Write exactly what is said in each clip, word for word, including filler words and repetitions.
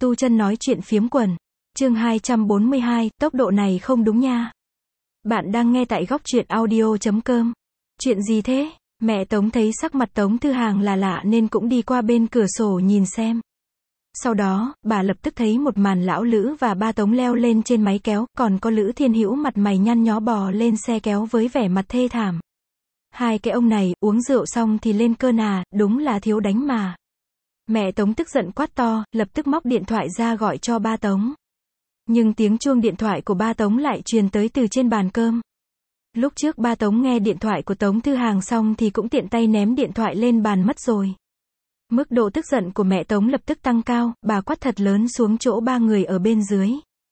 Tu Chân nói chuyện phiếm quần. Chương hai trăm bốn mươi hai, tốc độ này không đúng nha. Bạn đang nghe tại góc truyện audio chấm com. Chuyện gì thế? Mẹ Tống thấy sắc mặt Tống Thư Hàng là lạ nên cũng đi qua bên cửa sổ nhìn xem. Sau đó, bà lập tức thấy một màn lão Lữ và ba Tống leo lên trên máy kéo, còn có Lữ Thiên Hữu mặt mày nhăn nhó bò lên xe kéo với vẻ mặt thê thảm. Hai cái ông này, uống rượu xong thì lên cơn à, đúng là thiếu đánh mà. Mẹ Tống tức giận quát to, lập tức móc điện thoại ra gọi cho ba Tống. Nhưng tiếng chuông điện thoại của ba Tống lại truyền tới từ trên bàn cơm. Lúc trước ba Tống nghe điện thoại của Tống Thư Hàng xong thì cũng tiện tay ném điện thoại lên bàn mất rồi. Mức độ tức giận của mẹ Tống lập tức tăng cao, bà quát thật lớn xuống chỗ ba người ở bên dưới.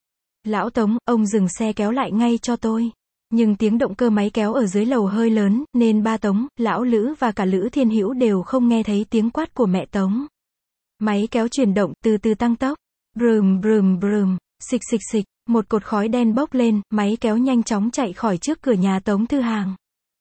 Lão Tống, ông dừng xe kéo lại ngay cho tôi. Nhưng tiếng động cơ máy kéo ở dưới lầu hơi lớn, nên ba Tống, lão Lữ và cả Lữ Thiên Hữu đều không nghe thấy tiếng quát của mẹ Tống. Máy kéo chuyển động, từ từ tăng tốc. Brum brum brum, xịch xịch xịch, một cột khói đen bốc lên, máy kéo nhanh chóng chạy khỏi trước cửa nhà Tống Thư Hàng.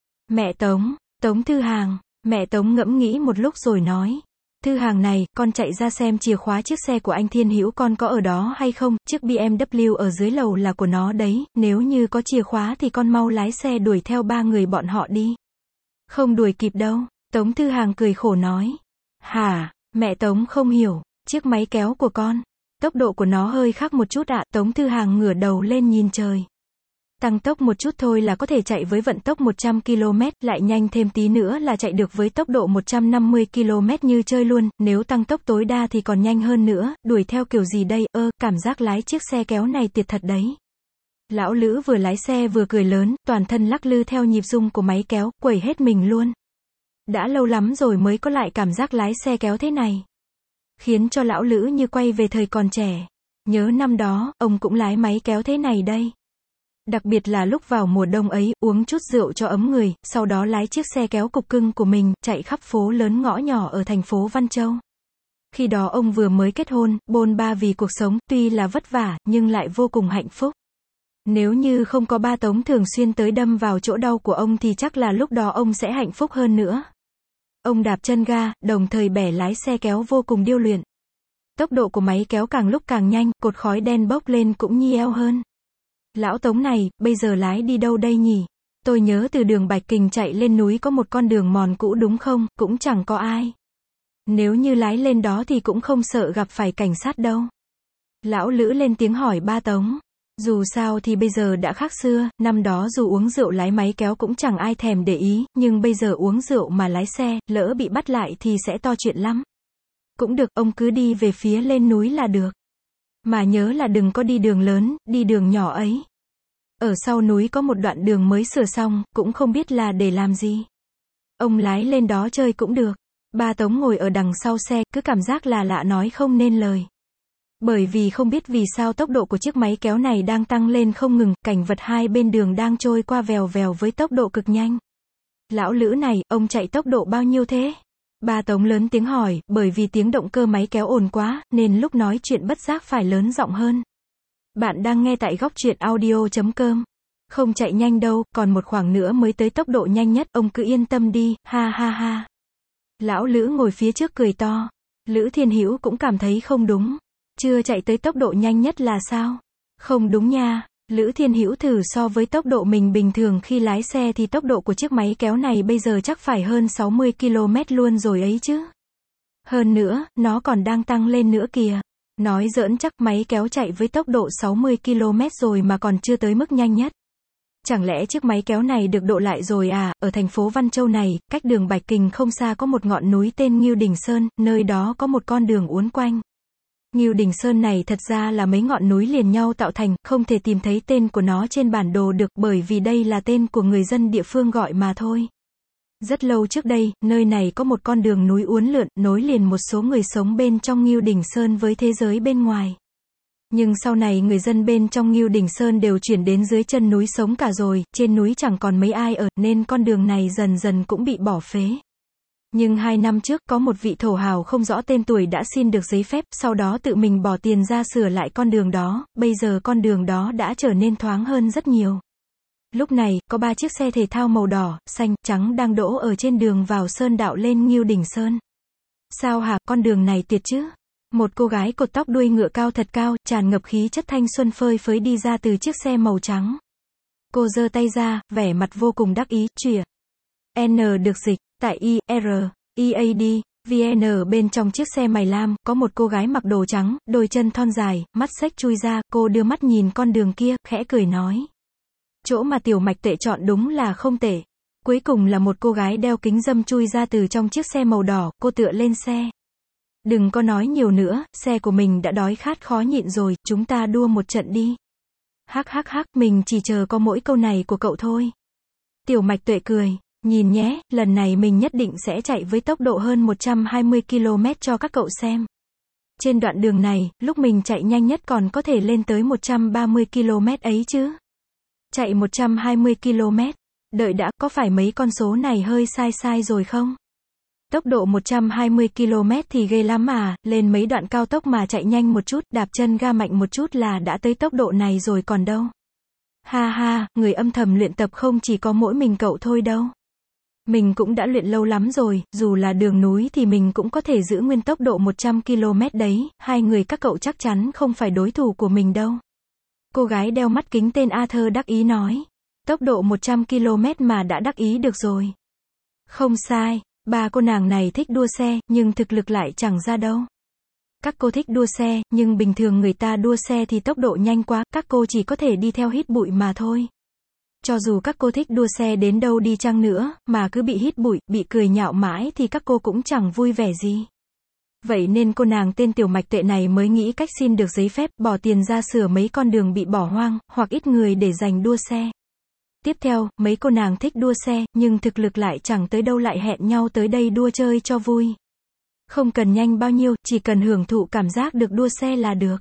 Mẹ Tống, Tống Thư Hàng, mẹ Tống ngẫm nghĩ một lúc rồi nói. Thư Hàng này, con chạy ra xem chìa khóa chiếc xe của anh Thiên Hữu con có ở đó hay không, chiếc bê em vê ở dưới lầu là của nó đấy, nếu như có chìa khóa thì con mau lái xe đuổi theo ba người bọn họ đi. Không đuổi kịp đâu, Tống Thư Hàng cười khổ nói. Hả, mẹ Tống không hiểu, chiếc máy kéo của con, tốc độ của nó hơi khác một chút ạ, à? Tống Thư Hàng ngửa đầu lên nhìn trời. Tăng tốc một chút thôi là có thể chạy với vận tốc một trăm ki lô mét, lại nhanh thêm tí nữa là chạy được với tốc độ một trăm năm mươi ki lô mét như chơi luôn, nếu tăng tốc tối đa thì còn nhanh hơn nữa, đuổi theo kiểu gì đây, ơ, cảm giác lái chiếc xe kéo này tuyệt thật đấy. Lão Lữ vừa lái xe vừa cười lớn, toàn thân lắc lư theo nhịp rung của máy kéo, quẩy hết mình luôn. Đã lâu lắm rồi mới có lại cảm giác lái xe kéo thế này. Khiến cho lão Lữ như quay về thời còn trẻ. Nhớ năm đó, ông cũng lái máy kéo thế này đây. Đặc biệt là lúc vào mùa đông ấy, uống chút rượu cho ấm người, sau đó lái chiếc xe kéo cục cưng của mình, chạy khắp phố lớn ngõ nhỏ ở thành phố Văn Châu. Khi đó ông vừa mới kết hôn, bôn ba vì cuộc sống, tuy là vất vả, nhưng lại vô cùng hạnh phúc. Nếu như không có ba Tống thường xuyên tới đâm vào chỗ đau của ông thì chắc là lúc đó ông sẽ hạnh phúc hơn nữa. Ông đạp chân ga, đồng thời bẻ lái xe kéo vô cùng điêu luyện. Tốc độ của máy kéo càng lúc càng nhanh, cột khói đen bốc lên cũng nhiêu hơn. Lão Tống này, bây giờ lái đi đâu đây nhỉ? Tôi nhớ từ đường Bạch Kình chạy lên núi có một con đường mòn cũ đúng không, cũng chẳng có ai. Nếu như lái lên đó thì cũng không sợ gặp phải cảnh sát đâu. Lão Lữ lên tiếng hỏi ba Tống. Dù sao thì bây giờ đã khác xưa, năm đó dù uống rượu lái máy kéo cũng chẳng ai thèm để ý, nhưng bây giờ uống rượu mà lái xe, lỡ bị bắt lại thì sẽ to chuyện lắm. Cũng được, ông cứ đi về phía lên núi là được. Mà nhớ là đừng có đi đường lớn, đi đường nhỏ ấy. Ở sau núi có một đoạn đường mới sửa xong, cũng không biết là để làm gì. Ông lái lên đó chơi cũng được. Ba Tống ngồi ở đằng sau xe, cứ cảm giác là lạ nói không nên lời. Bởi vì không biết vì sao tốc độ của chiếc máy kéo này đang tăng lên không ngừng, cảnh vật hai bên đường đang trôi qua vèo vèo với tốc độ cực nhanh. Lão Lữ này, ông chạy tốc độ bao nhiêu thế? Ba Tống lớn tiếng hỏi, bởi vì tiếng động cơ máy kéo ồn quá, nên lúc nói chuyện bất giác phải lớn giọng hơn. Bạn đang nghe tại góc truyện audio chấm com. Không chạy nhanh đâu, còn một khoảng nữa mới tới tốc độ nhanh nhất, ông cứ yên tâm đi, ha ha ha. Lão Lữ ngồi phía trước cười to. Lữ Thiên Hữu cũng cảm thấy không đúng. Chưa chạy tới tốc độ nhanh nhất là sao? Không đúng nha. Lữ Thiên Hữu thử so với tốc độ mình bình thường khi lái xe thì tốc độ của chiếc máy kéo này bây giờ chắc phải hơn sáu mươi ki lô mét luôn rồi ấy chứ. Hơn nữa, nó còn đang tăng lên nữa kìa. Nói giỡn chắc máy kéo chạy với tốc độ sáu mươi ki lô mét rồi mà còn chưa tới mức nhanh nhất. Chẳng lẽ chiếc máy kéo này được độ lại rồi à? Ở thành phố Văn Châu này, cách đường Bạch Kình không xa có một ngọn núi tên Ngưu Đình Sơn, nơi đó có một con đường uốn quanh. Ngưu Đình Sơn này thật ra là mấy ngọn núi liền nhau tạo thành, không thể tìm thấy tên của nó trên bản đồ được bởi vì đây là tên của người dân địa phương gọi mà thôi. Rất lâu trước đây, nơi này có một con đường núi uốn lượn, nối liền một số người sống bên trong Ngưu Đình Sơn với thế giới bên ngoài. Nhưng sau này người dân bên trong Ngưu Đình Sơn đều chuyển đến dưới chân núi sống cả rồi, trên núi chẳng còn mấy ai ở, nên con đường này dần dần cũng bị bỏ phế. Nhưng hai năm trước có một vị thổ hào không rõ tên tuổi đã xin được giấy phép, sau đó tự mình bỏ tiền ra sửa lại con đường đó, bây giờ con đường đó đã trở nên thoáng hơn rất nhiều. Lúc này, có ba chiếc xe thể thao màu đỏ, xanh, trắng đang đỗ ở trên đường vào sơn đạo lên Ngưu Đình Sơn. Sao hả, con đường này tuyệt chứ? Một cô gái cột tóc đuôi ngựa cao thật cao, tràn ngập khí chất thanh xuân phơi phới đi ra từ chiếc xe màu trắng. Cô giơ tay ra, vẻ mặt vô cùng đắc ý, chìa. N được dịch, tại I, R, E A D, V N bên trong chiếc xe màu lam, có một cô gái mặc đồ trắng, đôi chân thon dài, mắt xếch chui ra, cô đưa mắt nhìn con đường kia, khẽ cười nói. Chỗ mà Tiểu Mạch Tuệ chọn đúng là không tệ. Cuối cùng là một cô gái đeo kính râm chui ra từ trong chiếc xe màu đỏ, cô tựa lên xe. Đừng có nói nhiều nữa, xe của mình đã đói khát khó nhịn rồi, chúng ta đua một trận đi. Hắc hắc hắc, mình chỉ chờ có mỗi câu này của cậu thôi. Tiểu Mạch Tuệ cười, nhìn nhé, lần này mình nhất định sẽ chạy với tốc độ hơn một trăm hai mươi ki lô mét cho các cậu xem. Trên đoạn đường này, lúc mình chạy nhanh nhất còn có thể lên tới một trăm ba mươi ki lô mét ấy chứ. Chạy một trăm hai mươi ki lô mét. Đợi đã, có phải mấy con số này hơi sai sai rồi không? Tốc độ một trăm hai mươi ki lô mét thì ghê lắm à, lên mấy đoạn cao tốc mà chạy nhanh một chút, đạp chân ga mạnh một chút là đã tới tốc độ này rồi còn đâu. Ha ha, người âm thầm luyện tập không chỉ có mỗi mình cậu thôi đâu. Mình cũng đã luyện lâu lắm rồi, dù là đường núi thì mình cũng có thể giữ nguyên tốc độ một trăm ki lô mét đấy, hai người các cậu chắc chắn không phải đối thủ của mình đâu. Cô gái đeo mắt kính tên Arthur đắc ý nói. Tốc độ một trăm ki lô mét mà đã đắc ý được rồi. Không sai, ba cô nàng này thích đua xe, nhưng thực lực lại chẳng ra đâu. Các cô thích đua xe, nhưng bình thường người ta đua xe thì tốc độ nhanh quá, các cô chỉ có thể đi theo hít bụi mà thôi. Cho dù các cô thích đua xe đến đâu đi chăng nữa, mà cứ bị hít bụi, bị cười nhạo mãi thì các cô cũng chẳng vui vẻ gì. Vậy nên cô nàng tên Tiểu Mạch Tuệ này mới nghĩ cách xin được giấy phép, bỏ tiền ra sửa mấy con đường bị bỏ hoang, hoặc ít người để dành đua xe. Tiếp theo, mấy cô nàng thích đua xe, nhưng thực lực lại chẳng tới đâu lại hẹn nhau tới đây đua chơi cho vui. Không cần nhanh bao nhiêu, chỉ cần hưởng thụ cảm giác được đua xe là được.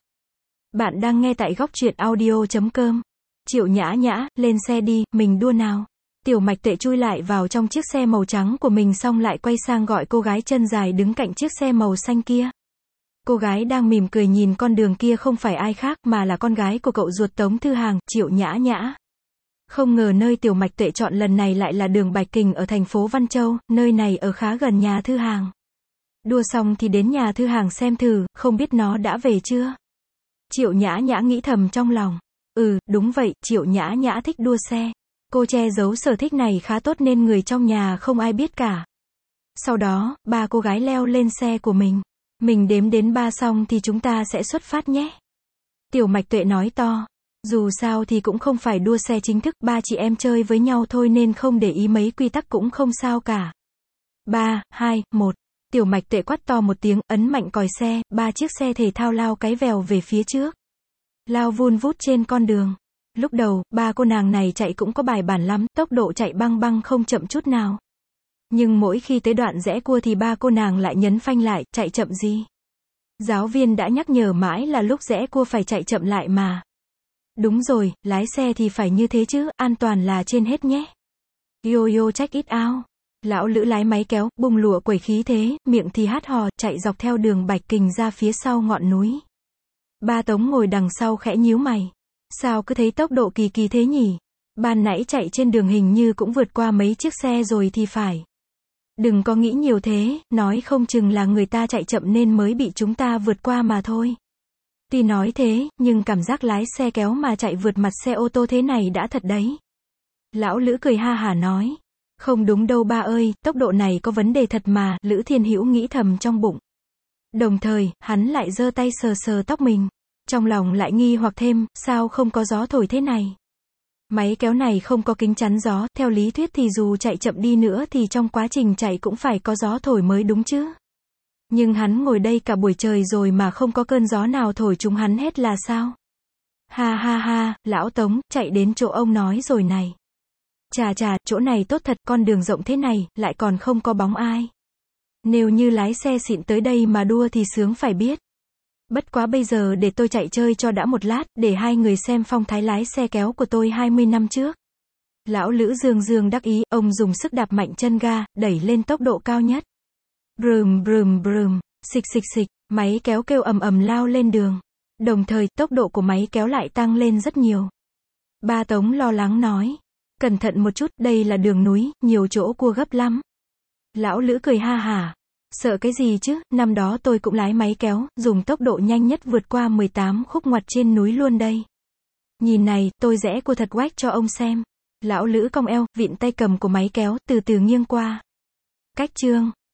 Bạn đang nghe tại góc truyện audio chấm com. Triệu Nhã Nhã, lên xe đi, mình đua nào. Tiểu Mạch Tuệ chui lại vào trong chiếc xe màu trắng của mình xong lại quay sang gọi cô gái chân dài đứng cạnh chiếc xe màu xanh kia. Cô gái đang mỉm cười nhìn con đường kia không phải ai khác mà là con gái của cậu ruột Tống Thư Hàng, Triệu Nhã Nhã. Không ngờ nơi Tiểu Mạch Tuệ chọn lần này lại là đường Bạch Kình ở thành phố Văn Châu, nơi này ở khá gần nhà Thư Hàng. Đua xong thì đến nhà Thư Hàng xem thử, không biết nó đã về chưa? Triệu Nhã Nhã nghĩ thầm trong lòng. Ừ, đúng vậy, Triệu Nhã Nhã thích đua xe. Cô che giấu sở thích này khá tốt nên người trong nhà không ai biết cả. Sau đó, ba cô gái leo lên xe của mình. Mình đếm đến ba xong thì chúng ta sẽ xuất phát nhé. Tiểu Mạch Tuệ nói to. Dù sao thì cũng không phải đua xe chính thức, ba chị em chơi với nhau thôi nên không để ý mấy quy tắc cũng không sao cả. ba, hai, một. Tiểu Mạch Tuệ quát to một tiếng, ấn mạnh còi xe, ba chiếc xe thể thao lao cái vèo về phía trước. Lao vun vút trên con đường. Lúc đầu, ba cô nàng này chạy cũng có bài bản lắm, tốc độ chạy băng băng không chậm chút nào. Nhưng mỗi khi tới đoạn rẽ cua thì ba cô nàng lại nhấn phanh lại, chạy chậm gì. Giáo viên đã nhắc nhở mãi là lúc rẽ cua phải chạy chậm lại mà. Đúng rồi, lái xe thì phải như thế chứ, an toàn là trên hết nhé. Yo yo check it out. Lão Lữ lái máy kéo, bùng lụa quẩy khí thế, miệng thì hát hò, chạy dọc theo đường Bạch Kình ra phía sau ngọn núi. Ba Tống ngồi đằng sau khẽ nhíu mày. Sao cứ thấy tốc độ kỳ kỳ thế nhỉ? Ban nãy chạy trên đường hình như cũng vượt qua mấy chiếc xe rồi thì phải. Đừng có nghĩ nhiều thế, nói không chừng là người ta chạy chậm nên mới bị chúng ta vượt qua mà thôi. Tuy nói thế, nhưng cảm giác lái xe kéo mà chạy vượt mặt xe ô tô thế này đã thật đấy. Lão Lữ cười ha hả nói. Không đúng đâu ba ơi, tốc độ này có vấn đề thật mà, Lữ Thiên Hữu nghĩ thầm trong bụng. Đồng thời, hắn lại giơ tay sờ sờ tóc mình. Trong lòng lại nghi hoặc thêm, sao không có gió thổi thế này? Máy kéo này không có kính chắn gió, theo lý thuyết thì dù chạy chậm đi nữa thì trong quá trình chạy cũng phải có gió thổi mới đúng chứ. Nhưng hắn ngồi đây cả buổi trời rồi mà không có cơn gió nào thổi chúng hắn hết là sao? Ha ha ha, lão Tống, chạy đến chỗ ông nói rồi này. Chà chà, chỗ này tốt thật, con đường rộng thế này, lại còn không có bóng ai. Nếu như lái xe xịn tới đây mà đua thì sướng phải biết. Bất quá bây giờ để tôi chạy chơi cho đã một lát, để hai người xem phong thái lái xe kéo của tôi hai mươi năm trước. Lão Lữ dương dương đắc ý, ông dùng sức đạp mạnh chân ga, đẩy lên tốc độ cao nhất. Brum brum brum, xịch xịch xịch, máy kéo kêu ầm ầm lao lên đường. Đồng thời, tốc độ của máy kéo lại tăng lên rất nhiều. Ba Tống lo lắng nói. Cẩn thận một chút, đây là đường núi, nhiều chỗ cua gấp lắm. Lão Lữ cười ha hả. Sợ cái gì chứ, năm đó tôi cũng lái máy kéo, dùng tốc độ nhanh nhất vượt qua mười tám khúc ngoặt trên núi luôn đây. Nhìn này, tôi rẽ cua thật oách cho ông xem. Lão Lữ cong eo, vịn tay cầm của máy kéo, từ từ nghiêng qua. Cách chương.